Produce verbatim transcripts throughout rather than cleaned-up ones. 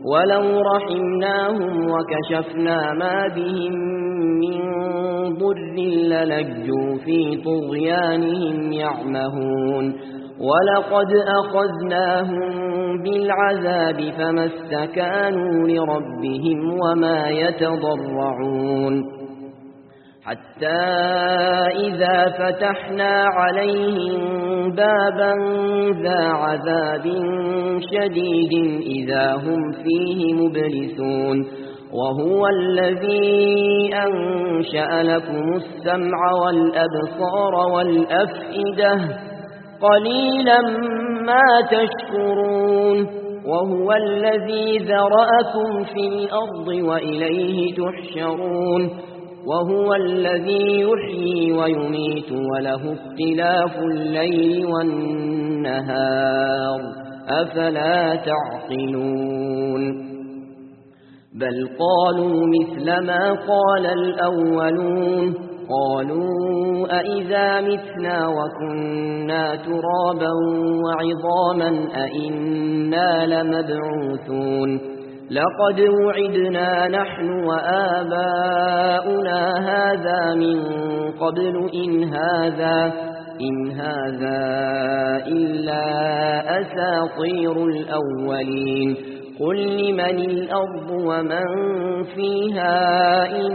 ولو رحمناهم وكشفنا ما بهم من ضر للجوا في طغيانهم يعمهون ولقد أخذناهم بالعذاب فما استكانوا لربهم وما يتضرعون حتى إذا فتحنا عليهم بابا ذا عذاب شديد إذا هم فيه مبلسون وهو الذي أنشأ لكم السمع والأبصار والأفئدة قليلا ما تشكرون وهو الذي ذرأكم في الأرض وإليه تحشرون وهو الذي يحيي ويميت وله اختلاف الليل والنهار أفلا تعقلون بل قالوا مثل ما قال الأولون قالوا أئذا متنا وكنا ترابا وعظاما أئنا لمبعوثون لقد وعدنا نحن وآباؤنا هذا من قبل إن هذا إن هذا إلا أساطير الأولين قل لمن الأرض ومن فيها إن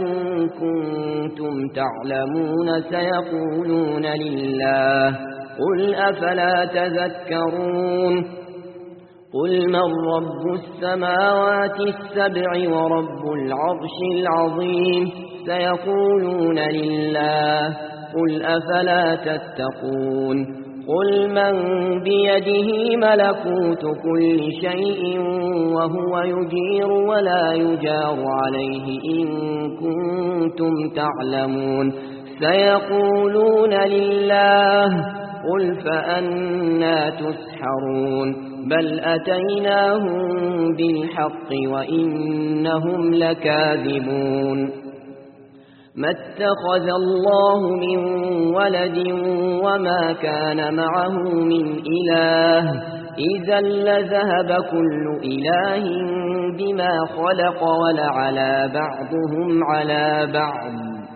كنتم تعلمون سيقولون لله قل أفلا تذكرون قل من رب السماوات السبع ورب العرش العظيم سيقولون لله قل أفلا تتقون قل من بيده ملكوت كل شيء وهو يجير ولا يجار عليه إن كنتم تعلمون سيقولون لله قل فأنا تسحرون بل أتيناهم بالحق وإنهم لكاذبون ما اتخذ الله من ولد وما كان معه من إله إذا لذهب كل إله بما خلق ولعلى بعضهم على بعض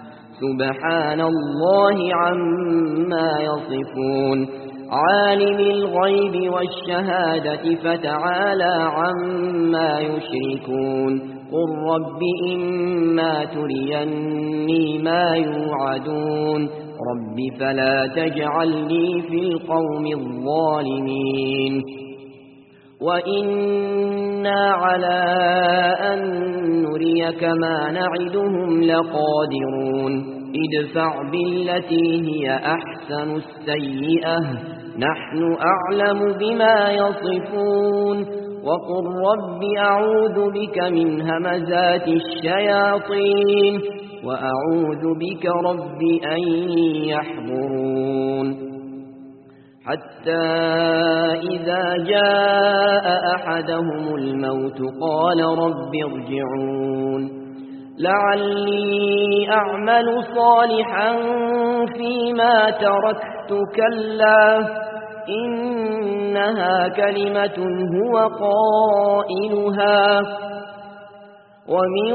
سبحان الله عما يصفون عالم الغيب والشهادة فتعالى عما يشركون قل رب إما تريني ما يوعدون رب فلا تجعلني في القوم الظالمين وإنا على أن نريك ما نعدهم لقادرون ادفع بالتي هي أحسن السيئة نحن أعلم بما يصفون وقل رب أعوذ بك من همزات الشياطين وأعوذ بك رب أن يحضرون حتى إذا جاء أحدهم الموت قال رب ارجعون لعلي أعمل صالحا فيما تركت كلا إنها كلمة هو قائلها ومن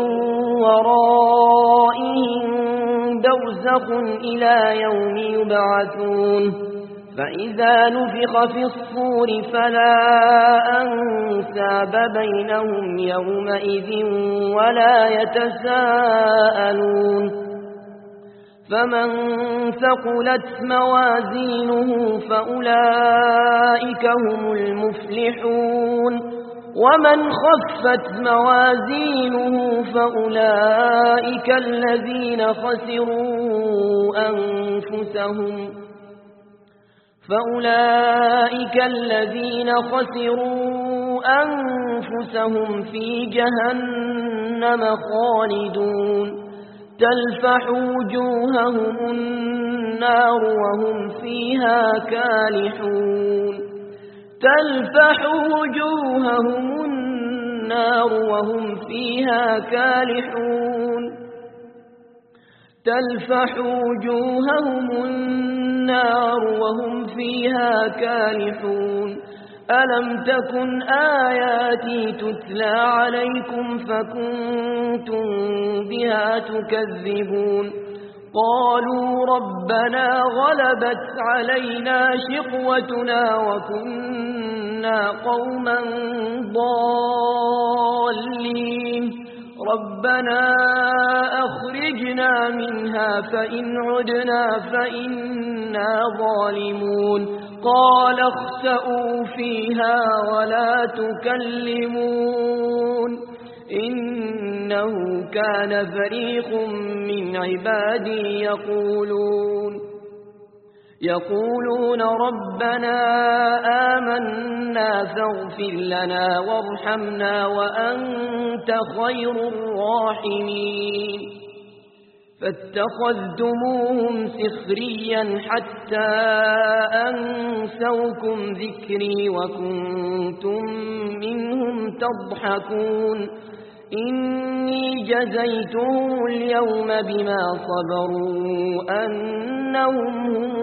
ورائهم برزخ إلى يوم يبعثون فإذا نفخ في الصور فلا أنساب بينهم يومئذ ولا يتساءلون فمن ثقلت موازينه فأولئك هم المفلحون ومن خفت موازينه فأولئك الذين خسروا أنفسهم فأولئك الذين خسروا أنفسهم في جهنم خالدون تلفح وجوههم النار وهم فيها كالحون تلفح وجوههم النار وهم فيها كالحون تلفح وجوههم النار وهم فيها كالحون ألم تكن آياتي تتلى عليكم فكنتم بها تكذبون قالوا ربنا غلبت علينا شقوتنا وكنا قوما ضالين ربنا أخرجنا منها فإن عدنا فإنا ظالمون قال اخسئوا فيها ولا تكلمون إنه كان فريق من عبادي يقولون يقولون ربنا آمنا فاغفر لنا وارحمنا وأنت خير الراحمين فاتخذتموهم سخريا حتى أنسوكم ذكري وكنتم منهم تضحكون إني جزيتهم اليوم بما صبروا أنهم هم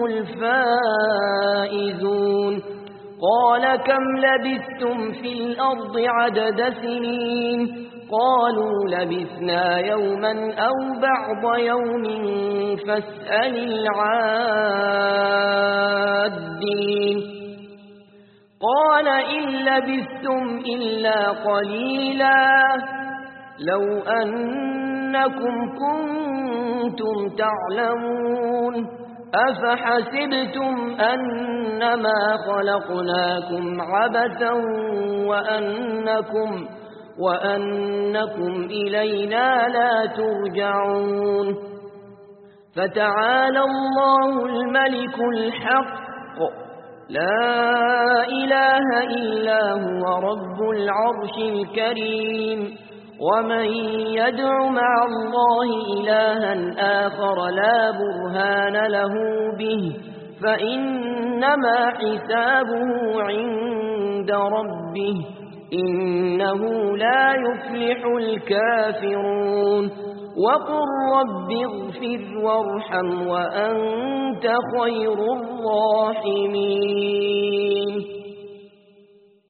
الفائزون قال كم لبثتم في الأرض عدد سنين قالوا لبثنا يوما أو بعض يوم فاسأل العادين قال إن لبثتم إلا قليلا لو أنكم كنتم تعلمون أفحسبتم أنما خلقناكم عبثا وأنكم, وأنكم إلينا لا ترجعون فتعالى الله الملك الحق لا إله إلا هو رب العرش الكريم ومن يدع مع الله إلها آخر لا برهان له به فإنما حسابه عند ربه إنه لا يفلح الكافرون وقل رب اغفر وارحم وأنت خير الراحمين